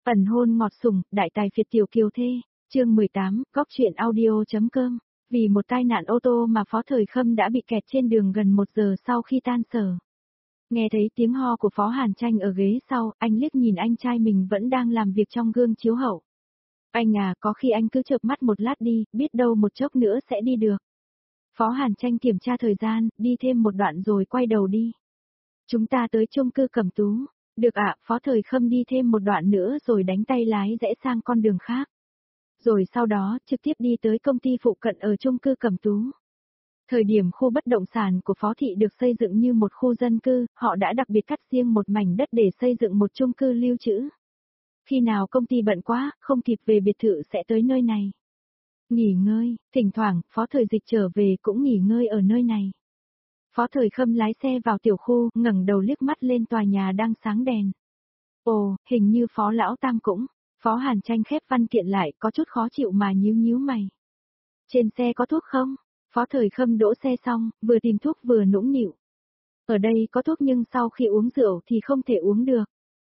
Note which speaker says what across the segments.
Speaker 1: Ẩn hôn ngọt sủng, đại tài phiệt tiểu kiều thê, chương 18, góc truyện audio.com. Vì một tai nạn ô tô mà Phó Thời Khâm đã bị kẹt trên đường gần 1 giờ sau khi tan sở. Nghe thấy tiếng ho của Phó Hàn Tranh ở ghế sau, anh liếc nhìn anh trai mình vẫn đang làm việc trong gương chiếu hậu. Anh à, có khi anh cứ chợp mắt một lát đi, biết đâu một chốc nữa sẽ đi được. Phó Hàn Tranh kiểm tra thời gian, đi thêm một đoạn rồi quay đầu đi. Chúng ta tới chung cư Cẩm Tú. Được ạ, Phó Thời Khâm đi thêm một đoạn nữa rồi đánh tay lái rẽ sang con đường khác. Rồi sau đó, trực tiếp đi tới công ty phụ cận ở chung cư Cẩm Tú. Thời điểm khu bất động sản của Phó Thị được xây dựng như một khu dân cư, họ đã đặc biệt cắt riêng một mảnh đất để xây dựng một chung cư lưu trữ. Khi nào công ty bận quá, không kịp về biệt thự sẽ tới nơi này. Nghỉ ngơi, thỉnh thoảng, Phó Thời Dịch trở về cũng nghỉ ngơi ở nơi này. Phó Thời Khâm lái xe vào tiểu khu, ngẩng đầu liếc mắt lên tòa nhà đang sáng đèn. Ồ, hình như Phó Lão Tam cũng. Phó Hàn Tranh khép văn kiện lại, có chút khó chịu mà nhíu mày. Trên xe có thuốc không? Phó Thời Khâm đỗ xe xong, vừa tìm thuốc vừa nũng nịu. Ở đây có thuốc nhưng sau khi uống rượu thì không thể uống được.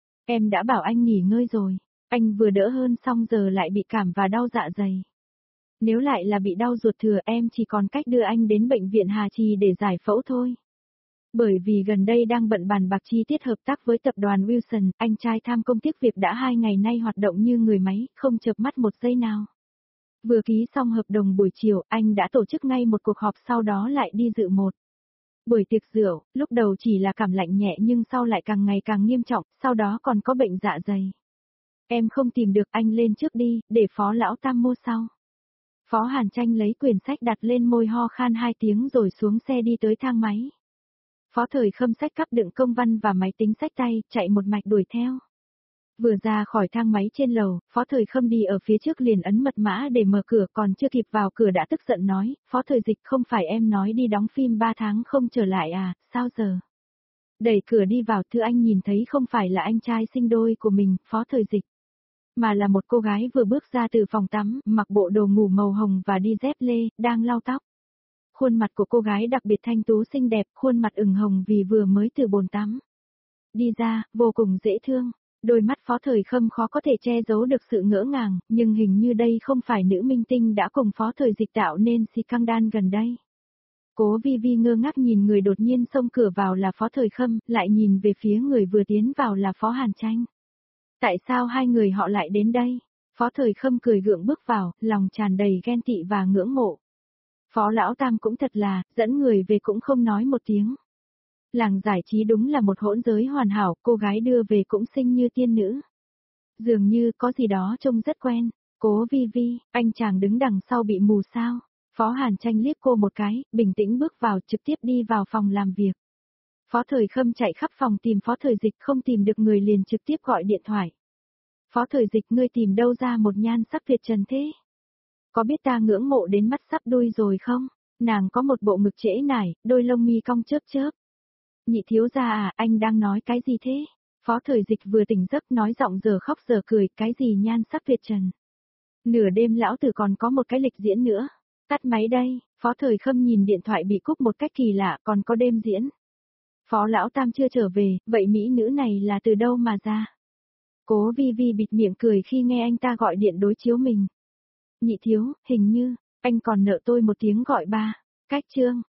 Speaker 1: Em đã bảo anh nghỉ ngơi rồi. Anh vừa đỡ hơn xong giờ lại bị cảm và đau dạ dày. Nếu lại là bị đau ruột thừa em chỉ còn cách đưa anh đến bệnh viện Hà Trì để giải phẫu thôi. Bởi vì gần đây đang bận bàn bạc chi tiết hợp tác với tập đoàn Wilson, anh trai tham công tiếc việc đã 2 ngày nay hoạt động như người máy, không chợp mắt một giây nào. Vừa ký xong hợp đồng buổi chiều, anh đã tổ chức ngay một cuộc họp sau đó lại đi dự một buổi tiệc rượu, lúc đầu chỉ là cảm lạnh nhẹ nhưng sau lại càng ngày càng nghiêm trọng, sau đó còn có bệnh dạ dày. Em không tìm được anh lên trước đi, để Phó Lão Tam mua sau. Phó Hàn Tranh lấy quyển sách đặt lên môi ho khan 2 tiếng rồi xuống xe đi tới thang máy. Phó Thời Khâm xách cắp đựng công văn và máy tính xách tay, chạy một mạch đuổi theo. Vừa ra khỏi thang máy trên lầu, Phó Thời Khâm đi ở phía trước liền ấn mật mã để mở cửa, còn chưa kịp vào cửa đã tức giận nói, Phó Thời Dịch không phải em nói đi đóng phim 3 tháng không trở lại à, sao giờ? Đẩy cửa đi vào, thưa anh nhìn thấy không phải là anh trai sinh đôi của mình, Phó Thời Dịch, mà là một cô gái vừa bước ra từ phòng tắm, mặc bộ đồ ngủ màu hồng và đi dép lê, đang lau tóc. Khuôn mặt của cô gái đặc biệt thanh tú xinh đẹp, khuôn mặt ửng hồng vì vừa mới từ bồn tắm đi ra, vô cùng dễ thương. Đôi mắt Phó Thời Khâm khó có thể che giấu được sự ngỡ ngàng, nhưng hình như đây không phải nữ minh tinh đã cùng Phó Thời Dịch tạo nên scandal gần đây. Cố Vi Vi ngơ ngác nhìn người đột nhiên xông cửa vào là Phó Thời Khâm, lại nhìn về phía người vừa tiến vào là Phó Hàn Tranh. Tại sao hai người họ lại đến đây? Phó Thời Khâm cười gượng bước vào, lòng tràn đầy ghen tị và ngưỡng mộ. Phó Lão Tam cũng thật là, dẫn người về cũng không nói một tiếng. Làng giải trí đúng là một hỗn giới hoàn hảo, cô gái đưa về cũng xinh như tiên nữ. Dường như có gì đó trông rất quen. Cố Vi Vi, anh chàng đứng đằng sau bị mù sao? Phó Hàn Tranh liếc cô một cái, bình tĩnh bước vào trực tiếp đi vào phòng làm việc. Phó Thời Khâm chạy khắp phòng tìm Phó Thời Dịch không tìm được người liền trực tiếp gọi điện thoại. Phó Thời Dịch ngươi tìm đâu ra một nhan sắc tuyệt trần thế? Có biết ta ngưỡng mộ đến mắt sắp đuôi rồi không? Nàng có một bộ ngực trễ nải, đôi lông mi cong chớp chớp. Nhị thiếu gia à, anh đang nói cái gì thế? Phó Thời Dịch vừa tỉnh giấc nói giọng giờ khóc giờ cười, cái gì nhan sắc tuyệt trần? Nửa đêm lão tử còn có một cái lịch diễn nữa. Tắt máy đây, Phó Thời Khâm nhìn điện thoại bị cúp một cách kỳ lạ, còn có đêm diễn. Phó Lão Tam chưa trở về, vậy mỹ nữ này là từ đâu mà ra? Cố Vi Vi bịt miệng cười khi nghe anh ta gọi điện đối chiếu mình. Nhị thiếu, hình như, anh còn nợ tôi một tiếng gọi ba. Cách chương.